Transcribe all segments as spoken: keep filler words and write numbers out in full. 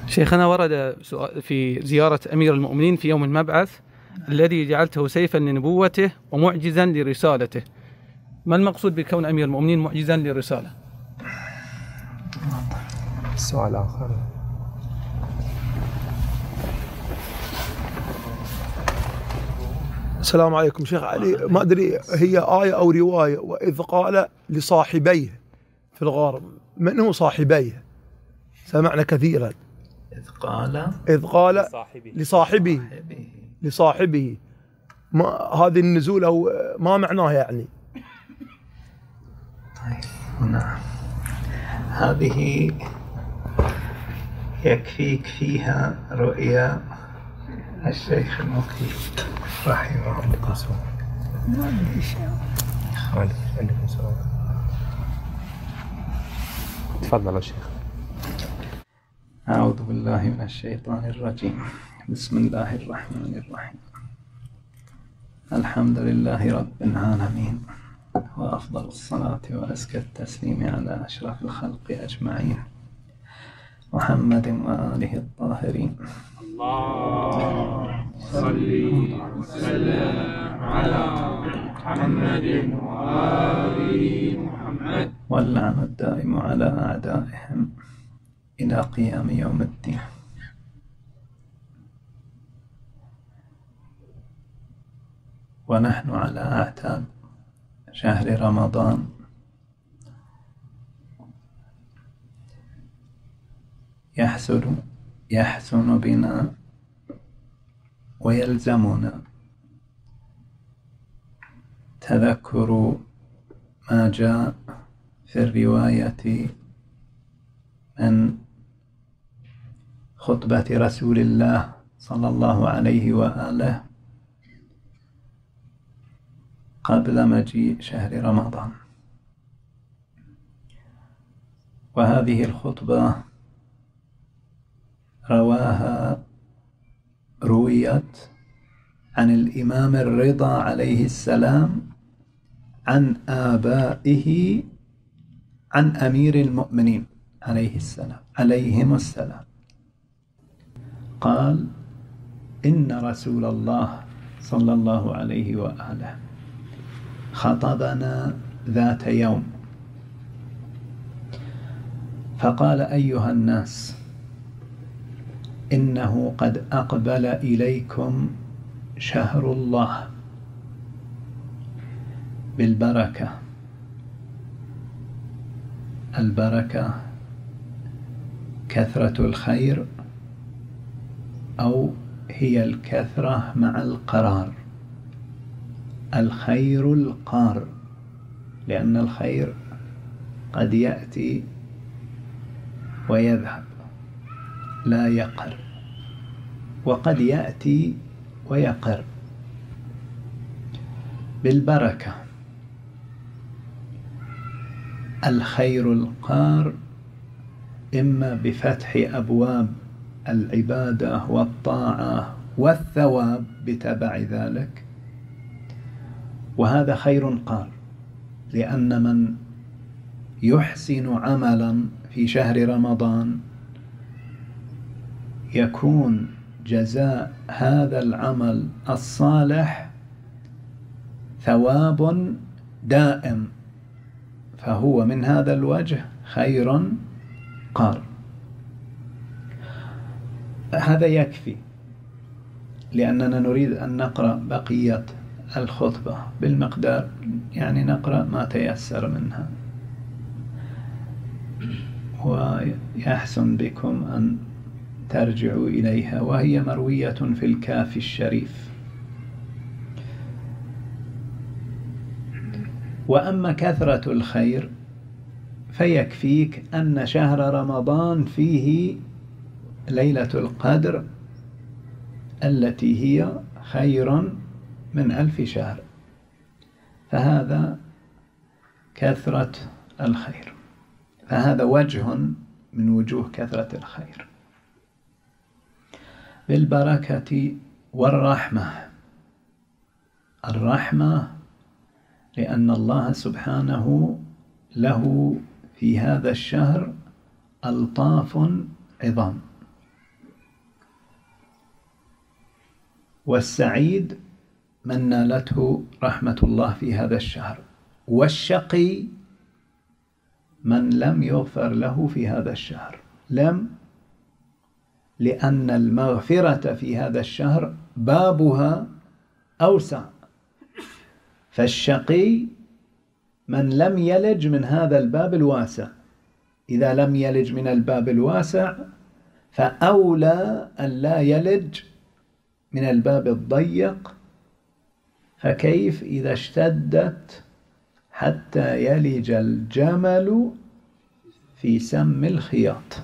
شيخنا، ورد سؤال في زيارة أمير المؤمنين في يوم المبعث الذي جعلته سيفا لنبوته ومعجزا لرسالته. ما المقصود بكون أمير المؤمنين معجزا للرسالة؟ السؤال آخر. السلام عليكم شيخ علي. ما أدري هي آية أو رواية، وإذ قال لصاحبيه في الغار. من هو صاحبيه؟ سمعنا كثيرا. إذ قال إذ قال لصاحبه لصاحبه, لصاحبه. ما هذه النزول أو ما معناه يعني؟ طيب هنا هذه يكفيك فيها رؤيا الشيخ المفتي رحمه الله. خالد عندكم سؤال؟ تفضل يا شيخ. أعوذ بالله من الشيطان الرجيم. بسم الله الرحمن الرحيم. الحمد لله رب العالمين، وأفضل الصلاة وأزكى التسليم على أشرف الخلق أجمعين، محمد وآله الطاهرين. اللهم صل وسلم على محمد وآل محمد، واللعن الدائم على أعدائهم إلى قيام يوم الدين. ونحن على أعتاب شهر رمضان، يحسن يحسن بنا ويلزمنا تذكر ما جاء في الرواية من خطبة رسول الله صلى الله عليه وآله قبل مجيء شهر رمضان. وهذه الخطبة رواها رويت عن الإمام الرضا عليه السلام عن آبائه عن أمير المؤمنين عليه السلام عليهم السلام. قال: إن رسول الله صلى الله عليه وآله خطبنا ذات يوم فقال: أيها الناس، إنه قد أقبل إليكم شهر الله بالبركة. البركة كثرة الخير، أو هي الكثرة مع القرار. الخير القار، لأن الخير قد يأتي ويذهب لا يقر، وقد يأتي ويقر. بالبركة الخير القار، إما بفتح أبواب العبادة والطاعة والثواب بتبع ذلك، وهذا خير قار، لأن من يحسن عملا في شهر رمضان يكون جزاء هذا العمل الصالح ثواب دائم، فهو من هذا الوجه خير قار. هذا يكفي، لأننا نريد أن نقرأ بقية الخطبة بالمقدار، يعني نقرأ ما تيسر منها، ويحسن بكم أن ترجعوا إليها، وهي مروية في الكافي الشريف. وأما كثرة الخير فيكفيك أن شهر رمضان فيه ليلة القدر التي هي خير من ألف شهر، فهذا كثرة الخير، فهذا وجه من وجوه كثرة الخير. بالبركة والرحمة. الرحمة لأن الله سبحانه له في هذا الشهر ألطاف عظام، والسعيد من نالته رحمة الله في هذا الشهر، والشقي من لم يغفر له في هذا الشهر. لم لأن المغفرة في هذا الشهر بابها أوسع، فالشقي من لم يلج من هذا الباب الواسع. إذا لم يلج من الباب الواسع فأولى أن لا يلج من الباب الضيق، فكيف إذا اشتدت حتى يلج الجمل في سم الخياط؟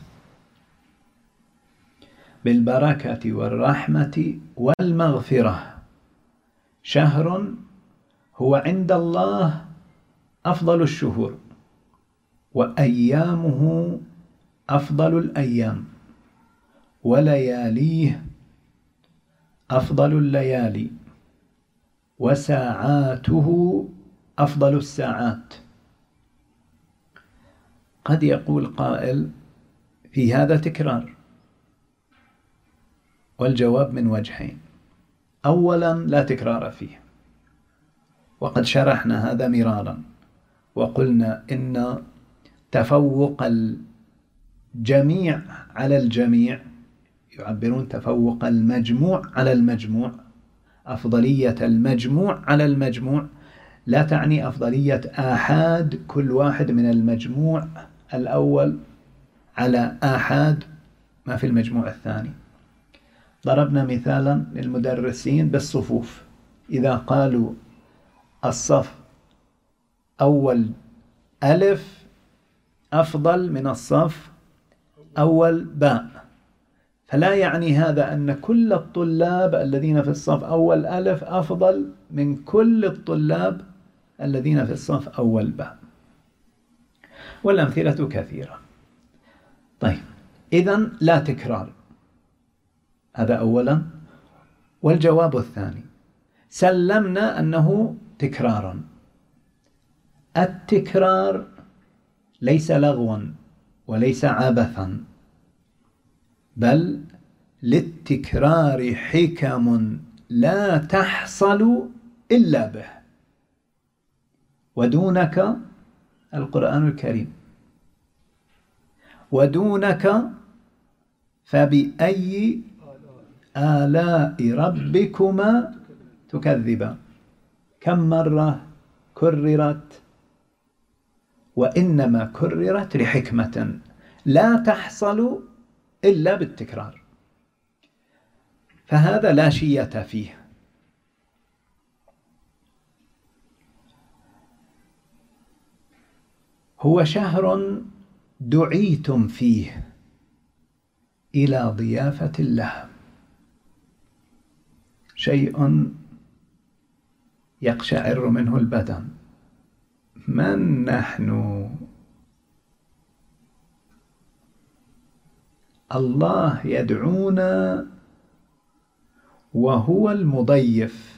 بالبركة والرحمة والمغفرة شهر هو عند الله أفضل الشهور، وأيامه أفضل الأيام، ولياليه أفضل الليالي، وساعاته أفضل الساعات. قد يقول قائل في هذا تكرار، والجواب من وجهين. أولا لا تكرار فيه، وقد شرحنا هذا مرارا وقلنا إن تفوق الجميع على الجميع، يعبرون تفوق المجموع على المجموع، أفضلية المجموع على المجموع لا تعني أفضلية آحاد كل واحد من المجموع الأول على آحاد ما في المجموع الثاني. ضربنا مثالا للمدرسين بالصفوف، إذا قالوا الصف أول ألف أفضل من الصف أول باء، فلا يعني هذا أن كل الطلاب الذين في الصف أول ألف أفضل من كل الطلاب الذين في الصف أول باء، والأمثلة كثيرة. طيب، إذن لا تكرار، هذا أولا. والجواب الثاني، سلمنا أنه تكرارا. التكرار ليس لغوا وليس عبثا، بل للتكرار حكم لا تحصل إلا به، ودونك القرآن الكريم، ودونك فبأي آلاء ربكما تكذبان. كم مرة كررت؟ وإنما كررت لحكمة لا تحصل إلا بالتكرار، فهذا لا شية فيه. هو شهر دعيتم فيه إلى ضيافة الله، شيء يقشعر منه البدن. من نحن؟ الله يدعونا وهو المضيف.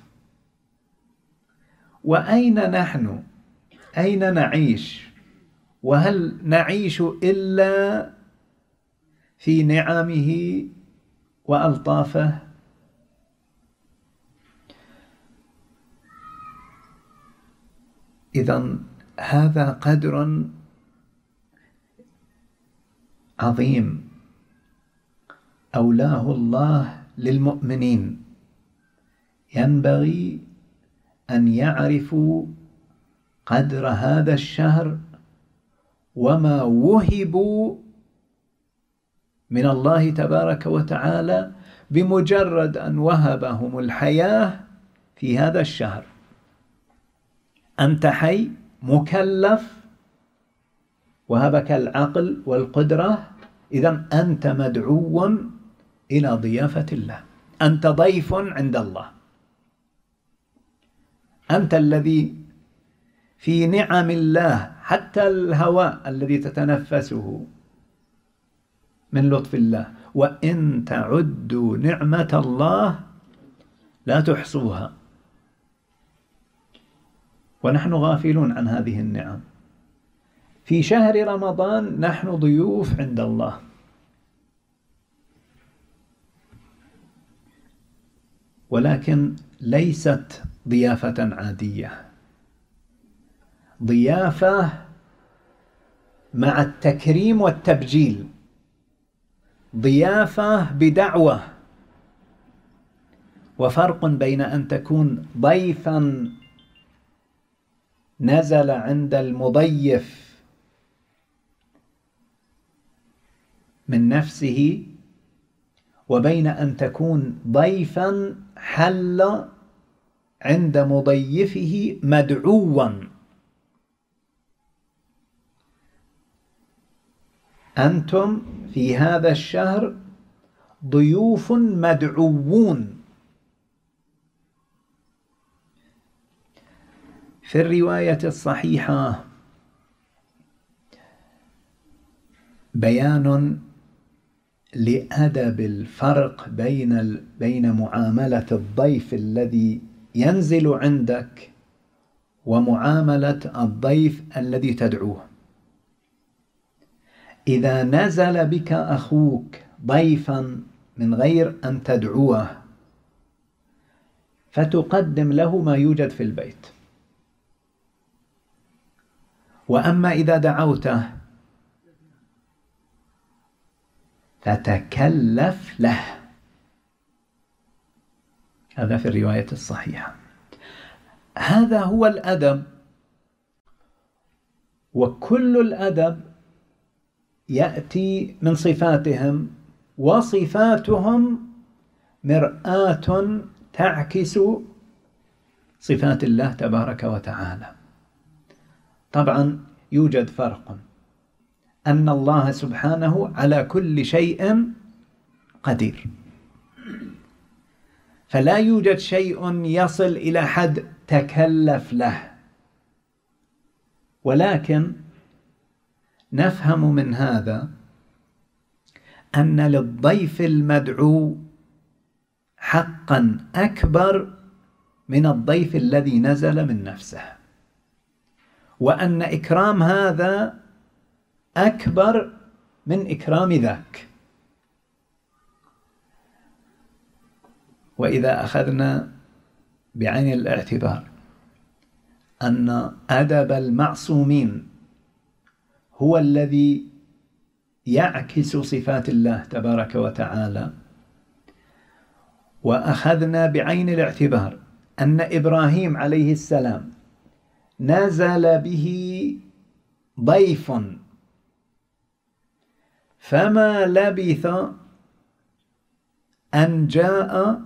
وأين نحن؟ أين نعيش؟ وهل نعيش إلا في نعمه وألطافه؟ إذن هذا قدر عظيم أولاه الله للمؤمنين، ينبغي أن يعرفوا قدر هذا الشهر وما وهبوا من الله تبارك وتعالى بمجرد أن وهبهم الحياة في هذا الشهر. أنت حي مكلف، وهبك العقل والقدرة، إذن أنت مدعو إلى ضيافة الله، أنت ضيف عند الله، أنت الذي في نعم الله، حتى الهواء الذي تتنفسه من لطف الله، وإن تعدوا نعمة الله لا تحصوها. ونحن غافلون عن هذه النعم. في شهر رمضان نحن ضيوف عند الله، ولكن ليست ضيافة عادية، ضيافة مع التكريم والتبجيل، ضيافة بدعوة. وفرق بين أن تكون ضيفا نزل عند المضيف من نفسه، وبين أن تكون ضيفا حل عند مضيفه مدعوا. أنتم في هذا الشهر ضيوف مدعوون. في الرواية الصحيحة بيان لأدب الفرق بين بين معاملة الضيف الذي ينزل عندك ومعاملة الضيف الذي تدعوه. إذا نزل بك أخوك ضيفا من غير أن تدعوه فتقدم له ما يوجد في البيت، وأما إذا دعوته فتكلف له. هذا في الرواية الصحيحة. هذا هو الأدب، وكل الأدب يأتي من صفاتهم، وصفاتهم مرآة تعكس صفات الله تبارك وتعالى. طبعا يوجد فرق، أن الله سبحانه على كل شيء قدير، فلا يوجد شيء يصل إلى حد تكلف له، ولكن نفهم من هذا أن للضيف المدعو حقا أكبر من الضيف الذي نزل من نفسه، وأن إكرام هذا أكبر من إكرام ذاك. وإذا أخذنا بعين الاعتبار أن أدب المعصومين هو الذي يعكس صفات الله تبارك وتعالى، وأخذنا بعين الاعتبار أن إبراهيم عليه السلام نزل به ضيف فما لبث أن جاء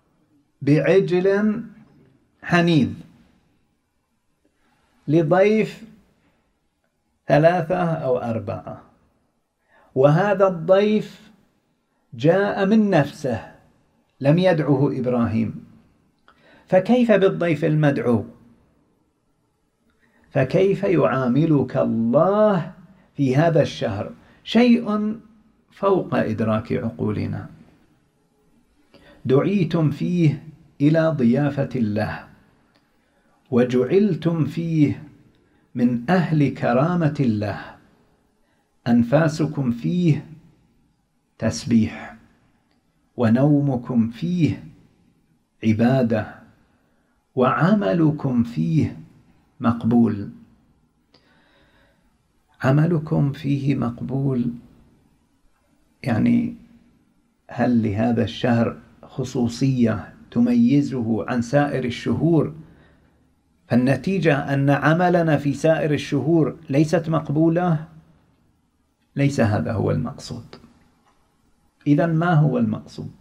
بعجل حنيذ لضيف ثلاثة أو أربعة، وهذا الضيف جاء من نفسه لم يدعه إبراهيم، فكيف بالضيف المدعو؟ فكيف يعاملك الله في هذا الشهر؟ شيء فوق إدراك عقولنا. دعيتم فيه إلى ضيافة الله، وجعلتم فيه من أهل كرامة الله، أنفاسكم فيه تسبيح، ونومكم فيه عبادة، وعملكم فيه مقبول. عملكم فيه مقبول يعني هل لهذا الشهر خصوصية تميزه عن سائر الشهور، فالنتيجة أن عملنا في سائر الشهور ليست مقبولة؟ ليس هذا هو المقصود. إذن ما هو المقصود؟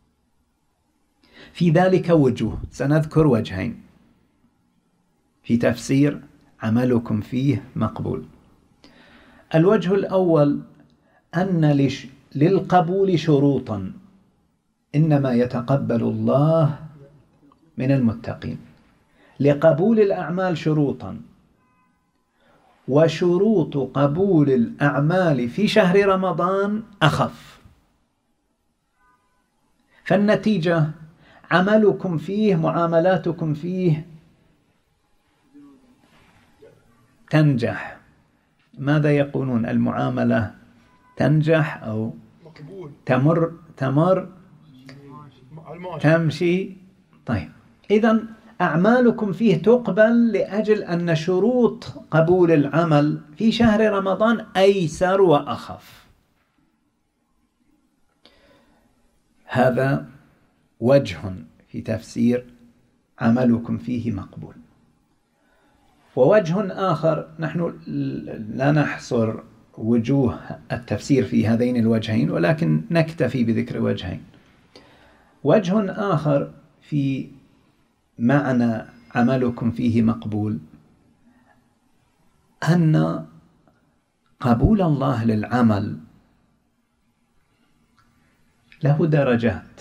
في ذلك وجوه، سنذكر وجهين في تفسير عملكم فيه مقبول. الوجه الأول أن للقبول شروطا، إنما يتقبل الله من المتقين. لقبول الأعمال شروطا، وشروط قبول الأعمال في شهر رمضان أخف، فالنتيجة عملكم فيه، معاملاتكم فيه تنجح. ماذا يقولون؟ المعاملة تنجح أو تمر تمر تمشي طيب، إذن أعمالكم فيه تقبل لأجل أن شروط قبول العمل في شهر رمضان أيسر وأخف. هذا وجه في تفسير عملكم فيه مقبول. ووجه آخر، نحن لا نحصر وجوه التفسير في هذين الوجهين، ولكن نكتفي بذكر وجهين. وجه آخر في معنى عملكم فيه مقبول، أن قبول الله للعمل له درجات،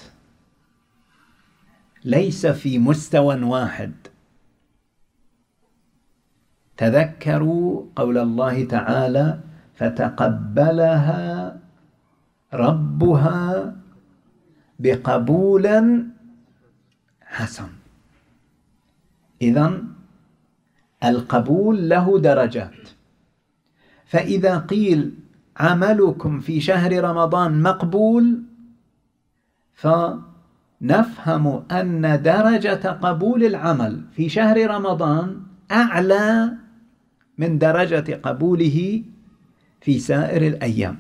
ليس في مستوى واحد. تذكروا قول الله تعالى: فتقبلها ربها بقبول حسن. إذن القبول له درجات، فإذا قيل عملكم في شهر رمضان مقبول، فنفهم أن درجة قبول العمل في شهر رمضان أعلى من درجة قبوله في سائر الأيام.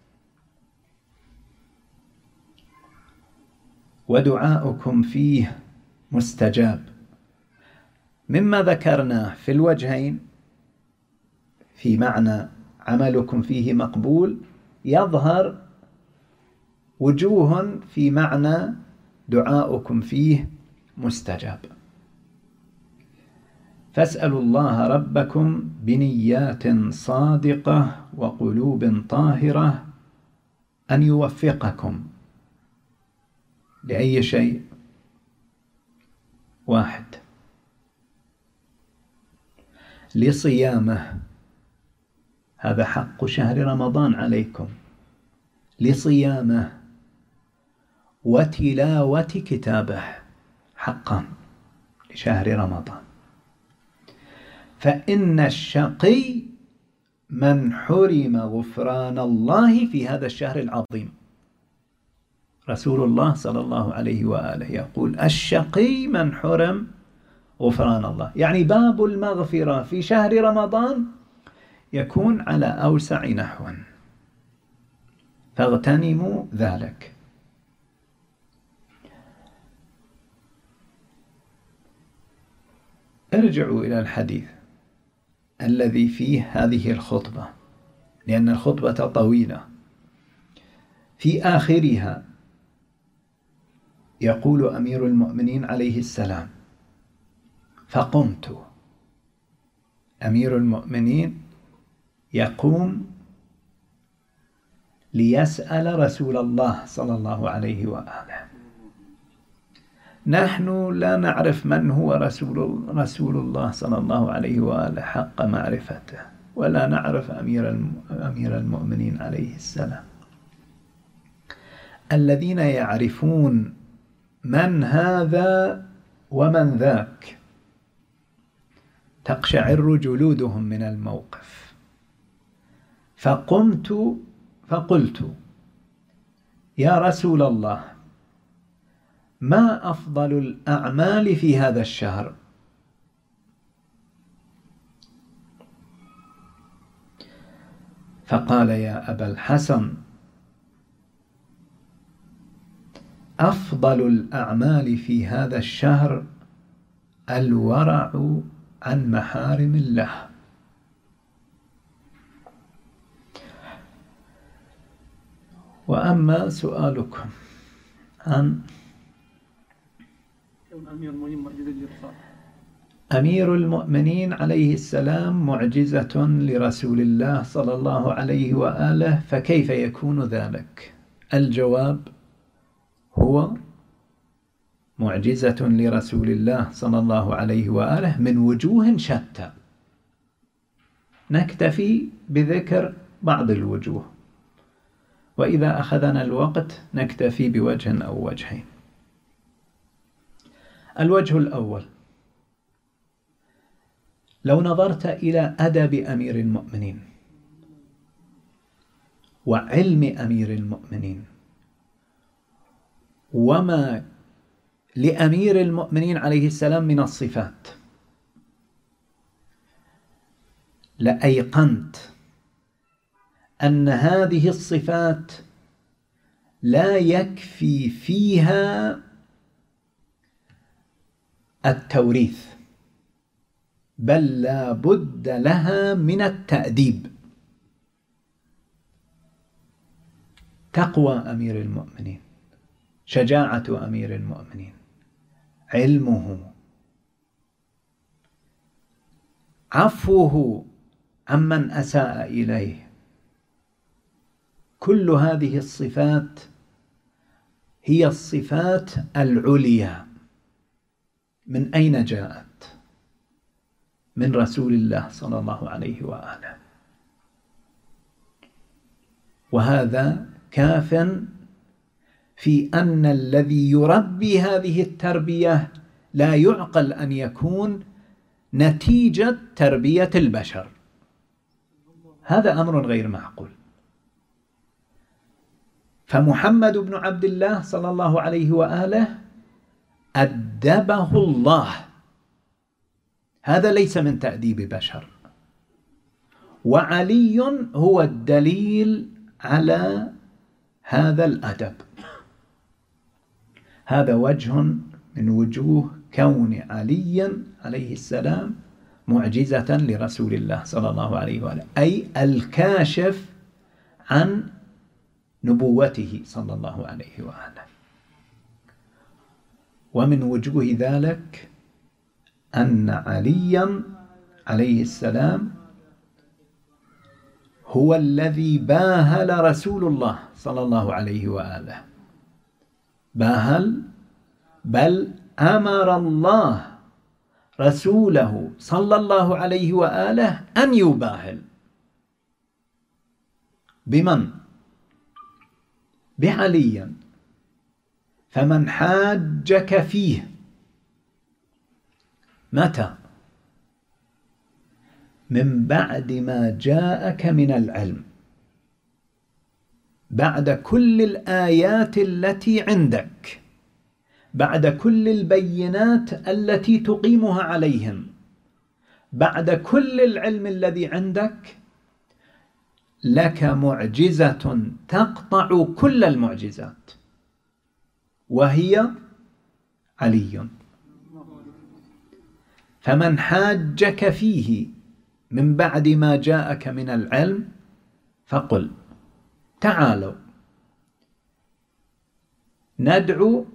ودعاؤكم فيه مستجاب. مما ذكرناه في الوجهين في معنى عملكم فيه مقبول، يظهر وجوه في معنى دعاؤكم فيه مستجاب. فاسألوا الله ربكم بنيات صادقة وقلوب طاهرة أن يوفقكم لأي شيء. واحد، لصيامه، هذا حق شهر رمضان عليكم، لصيامه وتلاوة كتابه، حقا لشهر رمضان. فإن الشقي من حرم غفران الله في هذا الشهر العظيم. رسول الله صلى الله عليه وآله يقول: الشقي من حرم غفران الله، يعني باب المغفرة في شهر رمضان يكون على أوسع نحو، فاغتنموا ذلك. ارجعوا إلى الحديث الذي فيه هذه الخطبة، لأن الخطبة طويلة. في آخرها يقول أمير المؤمنين عليه السلام: فقمت. أمير المؤمنين يقوم ليسأل رسول الله صلى الله عليه وآله. نحن لا نعرف من هو رسول, رسول الله صلى الله عليه وآله حق معرفته، ولا نعرف أمير, أمير المؤمنين عليه السلام. الذين يعرفون من هذا ومن ذاك تقشعر جلودهم من الموقف. فقمت فقلت: يا رسول الله، ما أفضل الأعمال في هذا الشهر؟ فقال: يا أبا الحسن، أفضل الأعمال في هذا الشهر الورع عن محارم الله. وأما سؤالكم عن أمير المؤمنين عليه السلام معجزة لرسول الله صلى الله عليه وآله، فكيف يكون ذلك؟ الجواب هو معجزة لرسول الله صلى الله عليه وآله من وجوه شتى، نكتفي بذكر بعض الوجوه، وإذا أخذنا الوقت نكتفي بوجه أو وجهين. الوجه الأول: لو نظرت إلى أدب أمير المؤمنين وعلم أمير المؤمنين وما لأمير المؤمنين عليه السلام من الصفات لأيقنت أن هذه الصفات لا يكفي فيها التوريث، بل لا بد لها من التأديب. تقوى أمير المؤمنين، شجاعة أمير المؤمنين، علمه، عفوه عمن أساء إليه، كل هذه الصفات هي الصفات العليا. من أين جاءت؟ من رسول الله صلى الله عليه وآله. وهذا كاف في أن الذي يربي هذه التربية لا يعقل أن يكون نتيجة تربية البشر، هذا أمر غير معقول. فمحمد بن عبد الله صلى الله عليه وآله أدبه الله، هذا ليس من تأديب بشر. وعلي هو الدليل على هذا الأدب. هذا وجه من وجوه كون علي عليه السلام معجزة لرسول الله صلى الله عليه وآله، أي الكاشف عن نبوته صلى الله عليه وآله. ومن وجوه ذلك أن عليا عليه السلام هو الذي باهل رسول الله صلى الله عليه وآله، باهل بل أمر الله رسوله صلى الله عليه وآله أن يباهل. بمن؟ بعلي. فمن حاجك فيه متى؟ من بعد ما جاءك من العلم، بعد كل الآيات التي عندك، بعد كل البينات التي تقيمها عليهم، بعد كل العلم الذي عندك، لك معجزة تقطع كل المعجزات، وهي علي. فمن حاجك فيه من بعد ما جاءك من العلم فقل تعالوا ندعو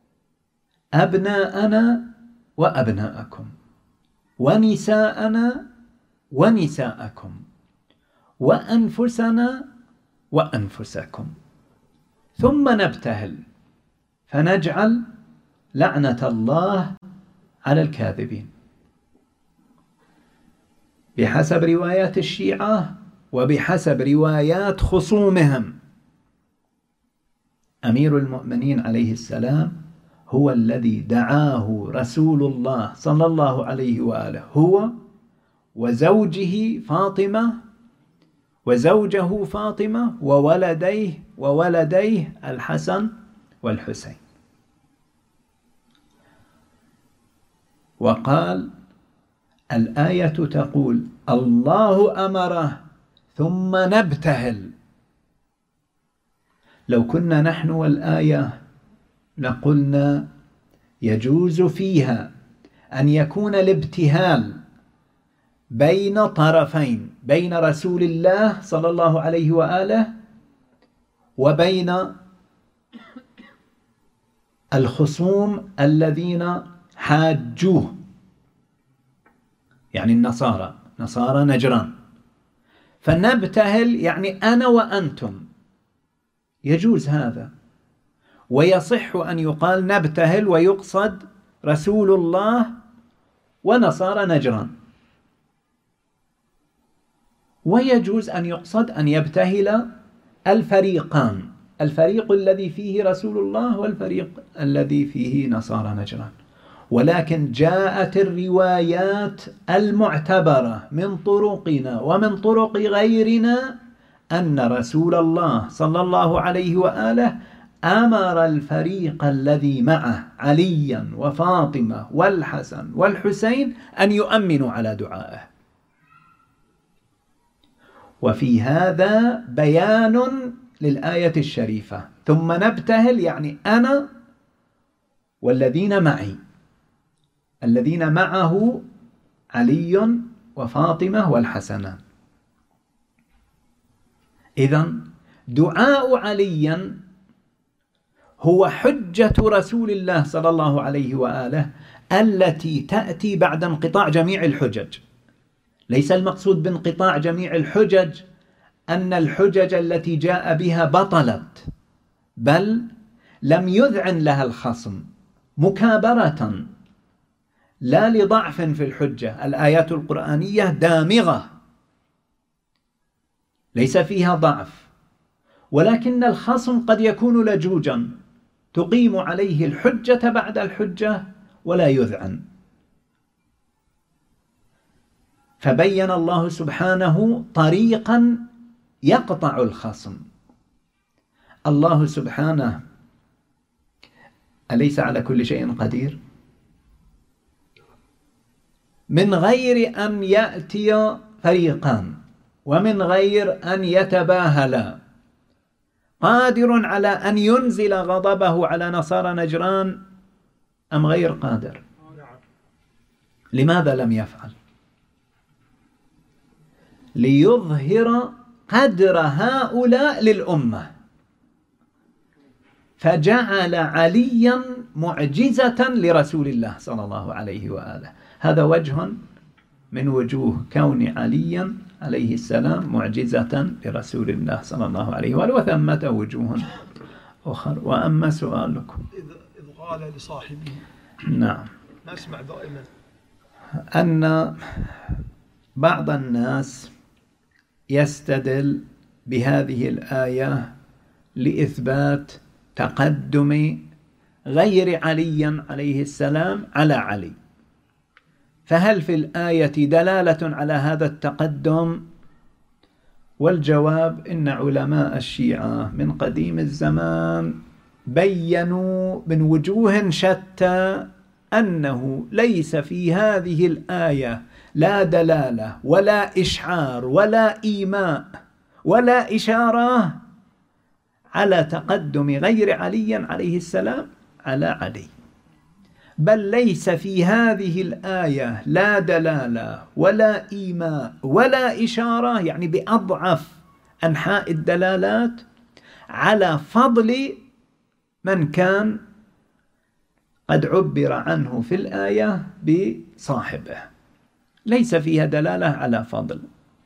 أبناءنا وأبناءكم ونساءنا ونساءكم وأنفسنا وأنفسكم، ثم نبتهل فنجعل لعنة الله على الكاذبين. بحسب روايات الشيعة وبحسب روايات خصومهم، أمير المؤمنين عليه السلام هو الذي دعاه رسول الله صلى الله عليه وآله، هو وزوجه فاطمة وزوجه فاطمة وولديه وولديه الحسن والحسين. وقال الآية تقول الله أمره ثم نبتهل. لو كنا نحن والآية لقلنا يجوز فيها أن يكون الابتهال بين طرفين، بين رسول الله صلى الله عليه وآله وبين الخصوم الذين حاجوه، يعني النصارى، نصارى نجران. فنبتهل يعني أنا وأنتم، يجوز هذا، ويصح أن يقال نبتهل ويقصد رسول الله ونصارى نجران، ويجوز أن يقصد أن يبتهل الفريقان، الفريق الذي فيه رسول الله والفريق الذي فيه نصارى نجران. ولكن جاءت الروايات المعتبرة من طرقنا ومن طرق غيرنا أن رسول الله صلى الله عليه وآله أمر الفريق الذي معه عليا وفاطمة والحسن والحسين أن يؤمنوا على دعائه. وفي هذا بيان للآية الشريفة. ثم نبتهل يعني أنا والذين معي، الذين معه علي وفاطمة والحسنان. إذن دعاء علي هو حجة رسول الله صلى الله عليه وآله التي تأتي بعد انقطاع جميع الحجج. ليس المقصود بانقطاع جميع الحجج أن الحجج التي جاء بها بطلت، بل لم يذعن لها الخصم مكابرة، لا لضعف في الحجة. الآيات القرآنية دامغة ليس فيها ضعف، ولكن الخصم قد يكون لجوجا تقيم عليه الحجة بعد الحجة ولا يذعن. فبين الله سبحانه طريقا يقطع الخصم. الله سبحانه أليس على كل شيء قدير؟ من غير أن يأتي فريقان ومن غير أن يتباهلا قادر على أن ينزل غضبه على نصارى نجران أم غير قادر؟ لماذا لم يفعل؟ ليظهر قدر هؤلاء للأمة، فجعل عليا معجزة لرسول الله صلى الله عليه وآله. هذا وجه من وجوه كون عليا عليه السلام معجزة لرسول الله صلى الله عليه وآله، وثمة وجوه أخرى. وأما سؤالكم إذ قال لصاحبه، نعم، نسمع دائما أن بعض الناس يستدل بهذه الآية لإثبات تقدم غير علي عليه السلام على علي. فهل في الآية دلالة على هذا التقدم؟ والجواب إن علماء الشيعة من قديم الزمان بيّنوا من وجوه شتى أنه ليس في هذه الآية لا دلالة ولا إشعار ولا إيماء ولا إشارة على تقدم غير علي عليه السلام على علي، بل ليس في هذه الآية لا دلالة ولا إيماء ولا إشارة، يعني بأضعف أنحاء الدلالات، على فضل من كان قد عبر عنه في الآية بصاحبه. ليس فيها دلالة على فضل.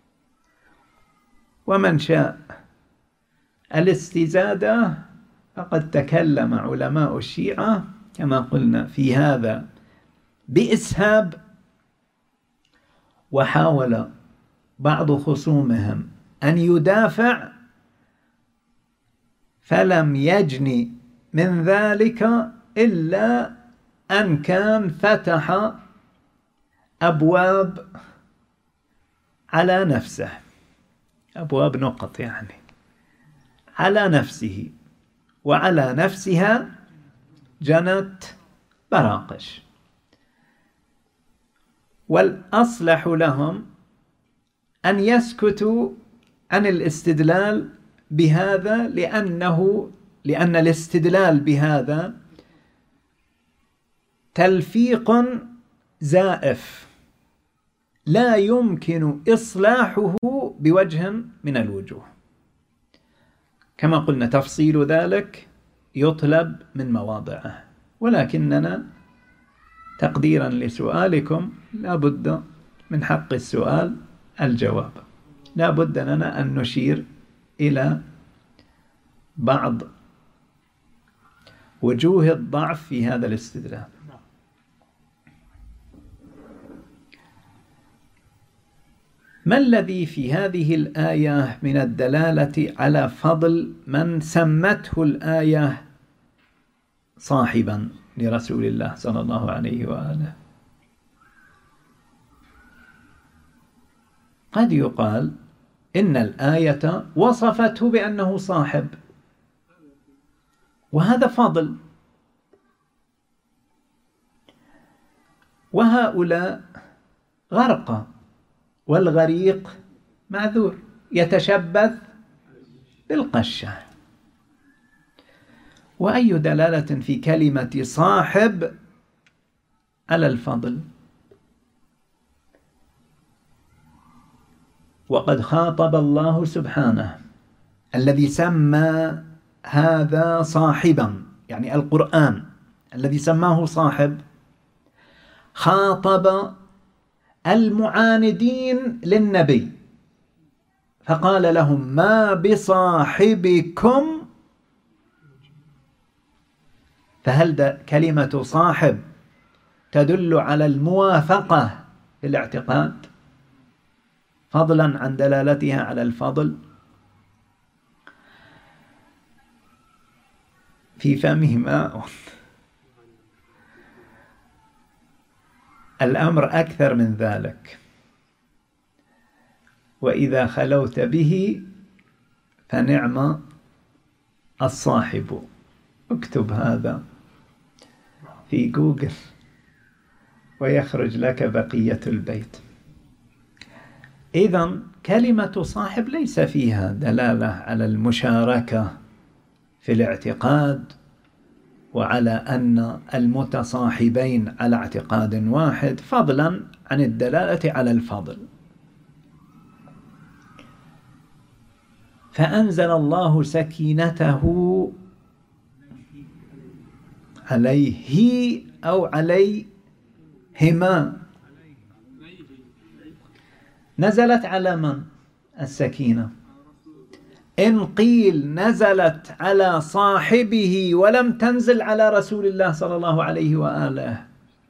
ومن شاء الاستزادة فقد تكلم علماء الشيعة كما قلنا في هذا بإسهاب، وحاول بعض خصومهم أن يدافع فلم يجني من ذلك إلا أن كان فتح أبواب على نفسه، أبواب نقط يعني على نفسه، وعلى نفسها جنت براقش. والأصلح لهم أن يسكتوا عن الاستدلال بهذا، لأنه لأن الاستدلال بهذا تلفيق زائف لا يمكن إصلاحه بوجه من الوجوه. كما قلنا تفصيل ذلك يطلب من مواضعه، ولكننا تقديرا لسؤالكم لا بد من حق السؤال الجواب. لا بد لنا أن نشير إلى بعض وجوه الضعف في هذا الاستدلال. ما الذي في هذه الآية من الدلالة على فضل من سمته الآية صاحبا لرسول الله صلى الله عليه وآله؟ قد يقال إن الآية وصفته بأنه صاحب، وهذا فضل. وهؤلاء غرق، والغريق معذور، يتشبث بالقشة. وأي دلالة في كلمة صاحب على الفضل؟ وقد خاطب الله سبحانه الذي سمى هذا صاحبا، يعني القرآن الذي سماه صاحب، خاطب المعاندين للنبي فقال لهم: ما بصاحبكم. فهل كلمة صاحب تدل على الموافقة في الاعتقاد فضلا عن دلالتها على الفضل؟ في فمه ماء. الأمر أكثر من ذلك. وإذا خلوت به فنعم الصاحب. اكتب هذا في جوجل ويخرج لك بقية البيت. إذن كلمة صاحب ليس فيها دلالة على المشاركة في الاعتقاد وعلى أن المتصاحبين على اعتقاد واحد، فضلا عن الدلالة على الفضل. فأنزل الله سكينته عليه أو عليهما. نزلت على من السكينة؟ إن قيل نزلت على صاحبه ولم تنزل على رسول الله صلى الله عليه وآله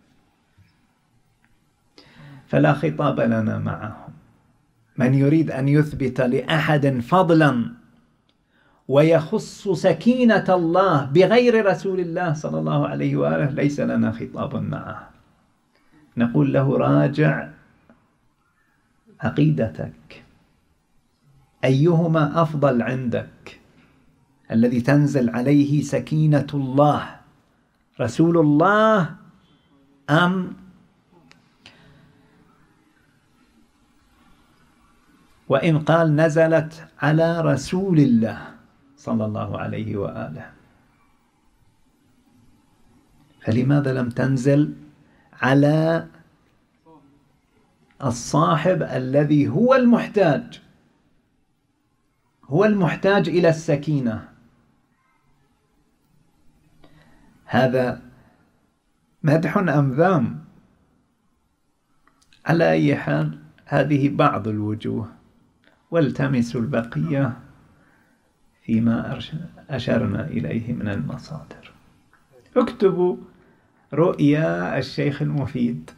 فلا خطاب لنا معهم. من يريد أن يثبت لأحد فضلا ويخص سكينة الله بغير رسول الله صلى الله عليه وآله ليس لنا خطاب معه. نقول له: راجع عقيدتك، أيهما أفضل عندك؟ الذي تنزل عليه سكينة الله رسول الله أم وإن قال نزلت على رسول الله صلى الله عليه وآله فلماذا لم تنزل على الصاحب الذي هو المحتاج هو المحتاج إلى السكينة؟ هذا مدح أم ذم؟ على أي حال هذه بعض الوجوه، والتمسوا البقية فيما أشرنا إليه من المصادر. اكتبوا رؤيا الشيخ المفيد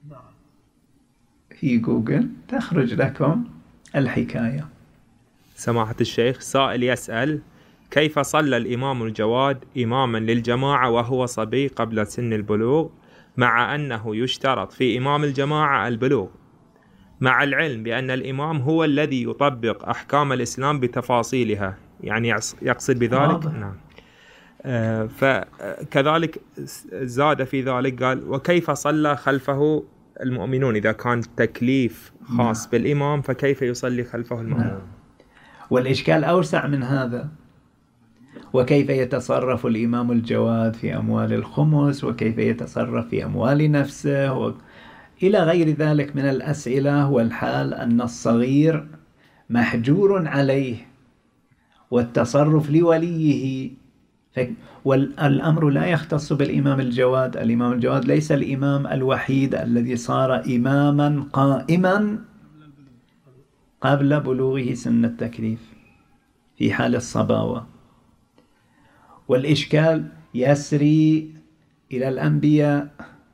في جوجل تخرج لكم الحكاية. سماحة الشيخ، سائل يسأل: كيف صلى الإمام الجواد إماما للجماعة وهو صبي قبل سن البلوغ، مع أنه يشترط في إمام الجماعة البلوغ، مع العلم بأن الإمام هو الذي يطبق أحكام الإسلام بتفاصيلها؟ يعني يقصد بذلك؟ نعم. آه فكذلك زاد في ذلك قال: وكيف صلى خلفه المؤمنون إذا كان تكليف خاص نعم. بالإمام، فكيف يصلي خلفه المؤمنون؟ نعم. والإشكال أوسع من هذا. وكيف يتصرف الإمام الجواد في أموال الخمس، وكيف يتصرف في أموال نفسه، و... إلى غير ذلك من الأسئلة. والحال أن الصغير محجور عليه والتصرف لوليه. ف... والأمر لا يختص بالإمام الجواد. الإمام الجواد ليس الإمام الوحيد الذي صار إماما قائما قبل بلوغه سن التكليف في حال الصباوة. والإشكال يسري إلى الأنبياء،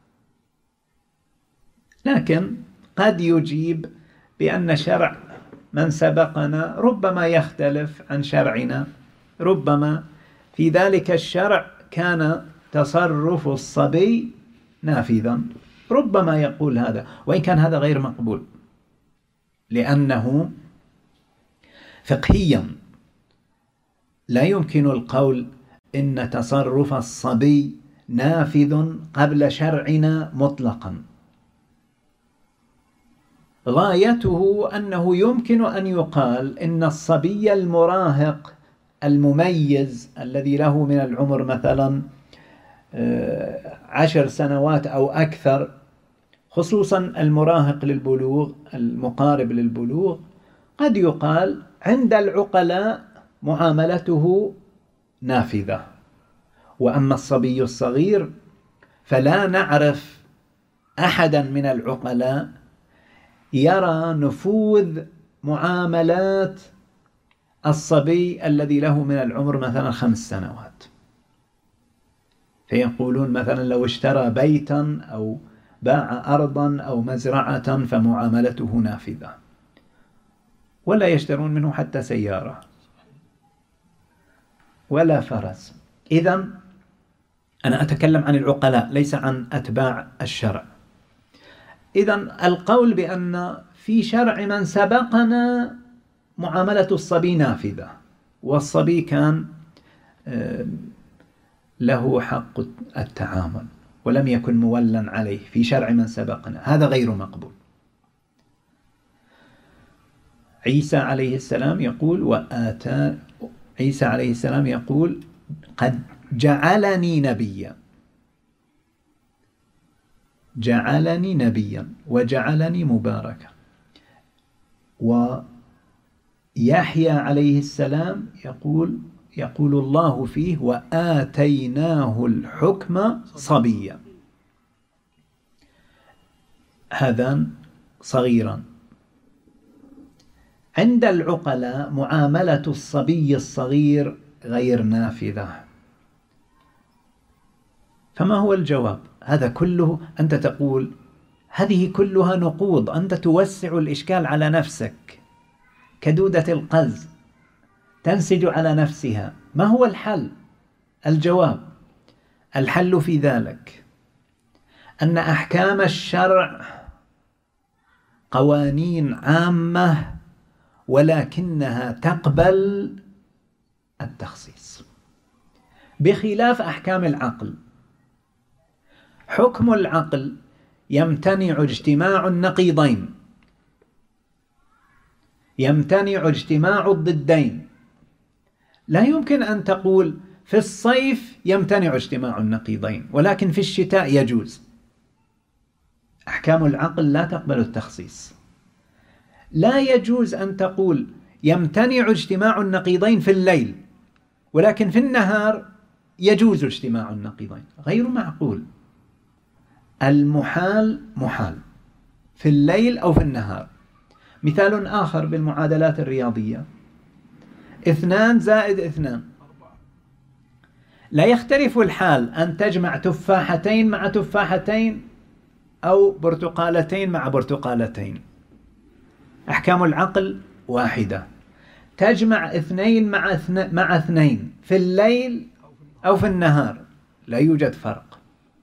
لكن قد يجيب بأن شرع من سبقنا ربما يختلف عن شرعنا، ربما في ذلك الشرع كان تصرف الصبي نافذا، ربما يقول هذا، وإن كان هذا غير مقبول، لأنه فقهيا لا يمكن القول إن تصرف الصبي نافذ قبل شرعنا مطلقا، غايته أنه يمكن أن يقال إن الصبي المراهق المميز الذي له من العمر مثلا عشر سنوات أو أكثر، خصوصا المراهق للبلوغ المقارب للبلوغ، قد يقال عند العقلاء معاملته نافذة. وأما الصبي الصغير فلا نعرف أحدا من العقلاء يرى نفوذ معاملات الصبي الذي له من العمر مثلا خمس سنوات، فيقولون مثلا لو اشترى بيتا أو باع أرضا أو مزرعة فمعاملته نافذة، ولا يشترون منه حتى سيارة ولا فرس. إذن أنا أتكلم عن العقلاء ليس عن أتباع الشرع. إذن القول بأن في شرع من سبقنا معاملة الصبي نافذة، والصبي كان له حق التعامل ولم يكن مولا عليه في شرع من سبقنا، هذا غير مقبول. عيسى عليه السلام يقول وآتى عيسى عليه السلام يقول قد جعلني نبيا، جعلني نبيا وجعلني مباركا. ويحيى عليه السلام يقول يقول الله فيه وآتيناه الحكم صبيا، هذا صغيرا. عند العقلاء معاملة الصبي الصغير غير نافذة. فما هو الجواب؟ هذا كله أنت تقول هذه كلها نقوض، أنت توسع الإشكال على نفسك كدودة القز تنسج على نفسها. ما هو الحل؟ الجواب الحل في ذلك أن أحكام الشرع قوانين عامة ولكنها تقبل التخصيص، بخلاف أحكام العقل. حكم العقل يمتنع اجتماع النقيضين، يمتنع اجتماع الضدين. لا يمكن أن تقول في الصيف يمتنع اجتماع النقيضين ولكن في الشتاء يجوز. أحكام العقل لا تقبل التخصيص. لا يجوز أن تقول يمتنع اجتماع النقيضين في الليل ولكن في النهار يجوز اجتماع النقيضين، غير معقول. المحال محال في الليل أو في النهار. مثال آخر بالمعادلات الرياضية، اثنان زائد اثنان، لا يختلف الحال أن تجمع تفاحتين مع تفاحتين أو برتقالتين مع برتقالتين. أحكام العقل واحدة، تجمع اثنين مع اثنين مع اثنين في الليل أو في النهار لا يوجد فرق.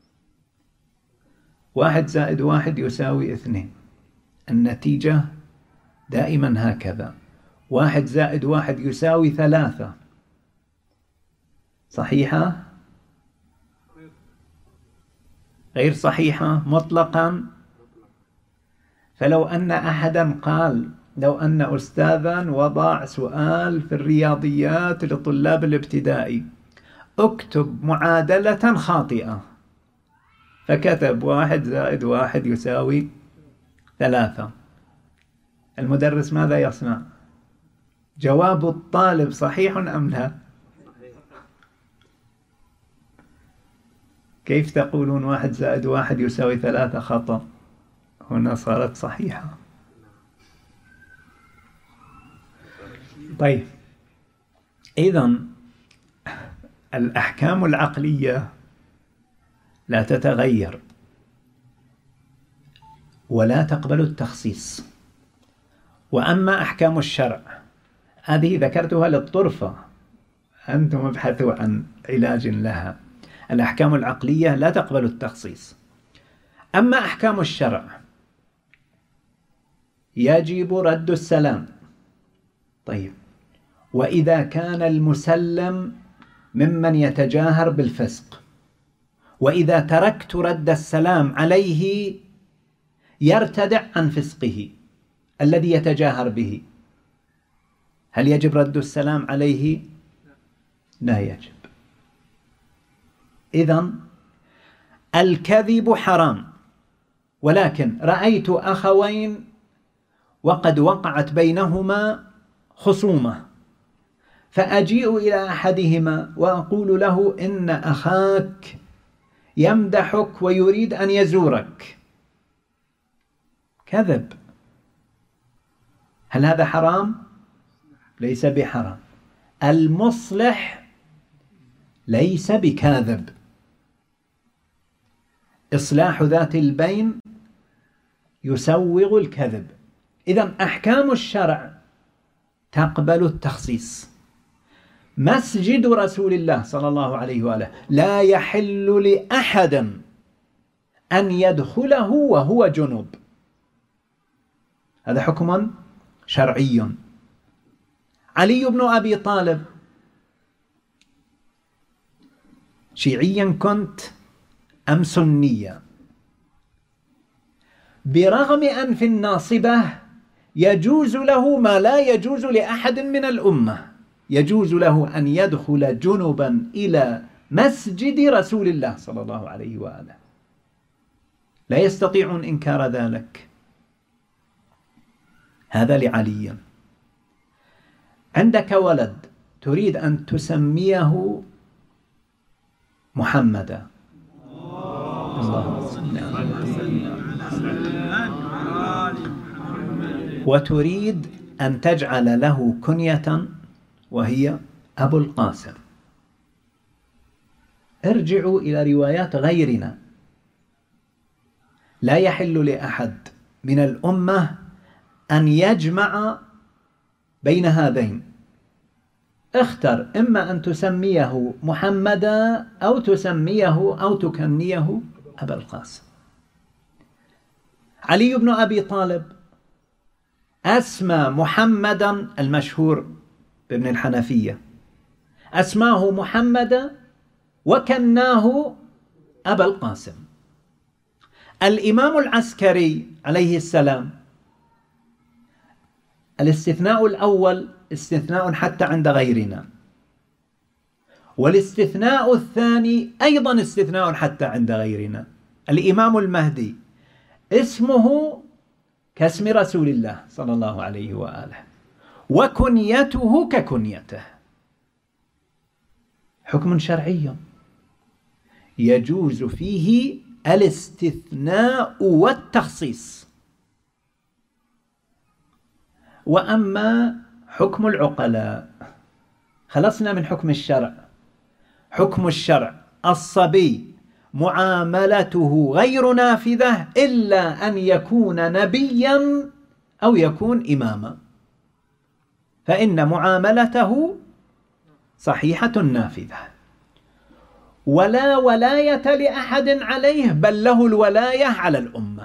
واحد زائد واحد يساوي اثنين، النتيجة دائما هكذا. واحد زائد واحد يساوي ثلاثة، صحيحة؟ غير صحيحة مطلقا. فلو أن أحدا قال، لو أن أستاذا وضع سؤال في الرياضيات لطلاب الابتدائي اكتب معادلة خاطئة، فكتب واحد زائد واحد يساوي ثلاثة، المدرس ماذا يصنع؟ جواب الطالب صحيح أم لا؟ كيف تقولون واحد زائد واحد يساوي ثلاثة خطأ؟ هنا صارت صحيحة. طيب، إذن الأحكام العقلية لا تتغير ولا تقبل التخصيص. وأما أحكام الشرع هذه ذكرتها للطرفة، أنتم ابحثوا عن علاج لها. الأحكام العقلية لا تقبل التخصيص. أما أحكام الشرع يجب رد السلام. طيب، وإذا كان المسلم ممن يتجاهر بالفسق، وإذا تركت رد السلام عليه يرتدع عن فسقه الذي يتجاهر به. هل يجب رد السلام عليه؟ لا يجب. إذن الكذب حرام، ولكن رأيت أخوين وقد وقعت بينهما خصومة، فأجيء إلى أحدهما وأقول له إن أخاك يمدحك ويريد أن يزورك. كذب. هل هذا حرام؟ ليس بحرام. المصلح ليس بكاذب. إصلاح ذات البين يسوغ الكذب. إذن أحكام الشرع تقبل التخصيص. مسجد رسول الله صلى الله عليه وآله لا يحل لأحد أن يدخله وهو جنوب. هذا حكم شرعي. علي بن أبي طالب شيعيا كنت أم سنيا، برغم أن في الناصبة يجوز له ما لا يجوز لأحد من الأمة، يجوز له أن يدخل جنبا إلى مسجد رسول الله صلى الله عليه وآله، لا يستطيعون إنكار ذلك. هذا لعلي. عندك ولد تريد أن تسميه محمدا، وتريد أن تجعل له كنية وهي أبو القاسم. ارجعوا إلى روايات غيرنا. لا يحل لأحد من الأمة أن يجمع بين هذين. اختر، إما أن تسميه محمدا أو تسميه أو تكنيه أبا القاسم. علي بن أبي طالب أسمى محمدا المشهور بابن الحنفية، أسماه محمدا وكناه أبا القاسم. الإمام العسكري عليه السلام، الاستثناء الأول استثناء حتى عند غيرنا، والاستثناء الثاني أيضا استثناء حتى عند غيرنا. الإمام المهدي اسمه كاسم رسول الله صلى الله عليه وآله، وكنيته ككنيته. حكم شرعي يجوز فيه الاستثناء والتخصيص. وأما حكم العقلاء، خلصنا من حكم الشرع. حكم الشرع الصبي معاملته غير نافذة إلا أن يكون نبيا أو يكون إماما، فإن معاملته صحيحة نافذة، ولا ولاية لأحد عليه، بل له الولاية على الأمة.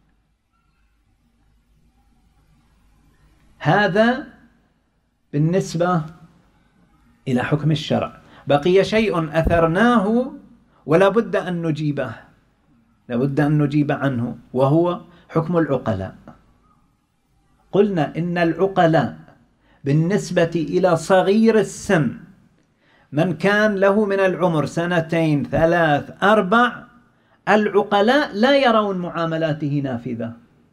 هذا بالنسبة إلى حكم الشرع. بقي شيء أثرناه ولا بد أن نجيبه، لا بد أن نجيب عنه، وهو حكم العقلاء. قلنا إن العقلاء بالنسبة إلى صغير السن، من كان له من العمر سنتين ثلاث أربع، العقلاء لا يرون معاملاته نافذة.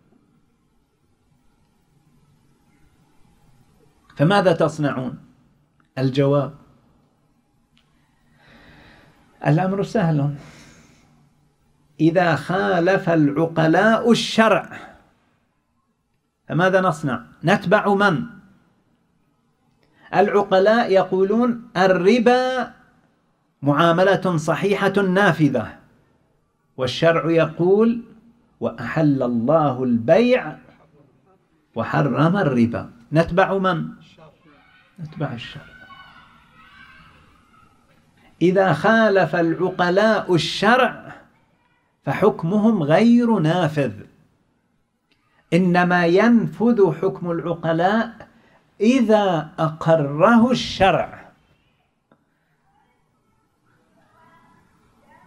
فماذا تصنعون؟ الجواب: الأمر سهل. إذا خالف العقلاء الشرع فماذا نصنع؟ نتبع من؟ العقلاء يقولون الربا معاملة صحيحة نافذة، والشرع يقول وأحل الله البيع وحرم الربا. نتبع من؟ نتبع الشرع. إذا خالف العقلاء الشرع فحكمهم غير نافذ، إنما ينفذ حكم العقلاء إذا أقره الشرع.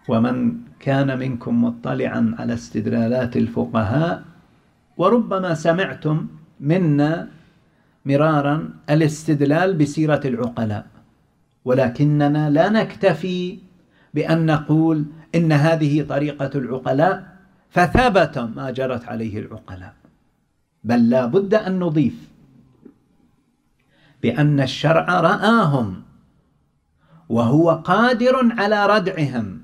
ومن كان منكم مطلعا على استدلالات الفقهاء، وربما سمعتم منا مرارا الاستدلال بسيرة العقلاء، ولكننا لا نكتفي بأن نقول إن هذه طريقة العقلاء فثبت ما جرت عليه العقلاء، بل لا بد أن نضيف بأن الشرع رآهم وهو قادر على ردعهم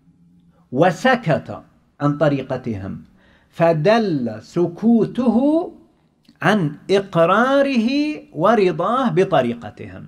وسكت عن طريقتهم، فدل سكوته عن إقراره ورضاه بطريقتهم.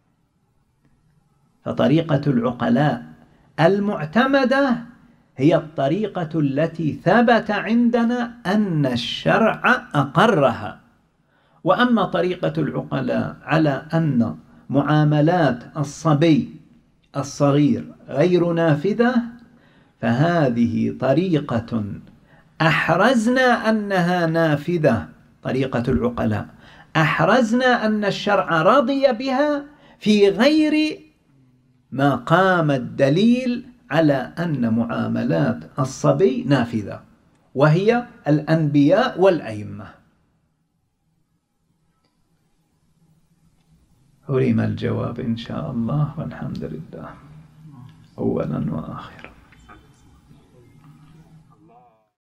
فطريقة العقلاء المعتمدة هي الطريقة التي ثبت عندنا أن الشرع أقرها. وأما طريقة العقلاء على أن معاملات الصبي الصغير غير نافذة، فهذه طريقة أحرزنا أنها نافذة، طريقة العقلاء أحرزنا أن الشرع رضي بها في غير ما قام الدليل على أن معاملات الصبي نافذة، وهي الأنبياء والأئمة. حرم الجواب إن شاء الله، والحمد لله أولا وآخرا.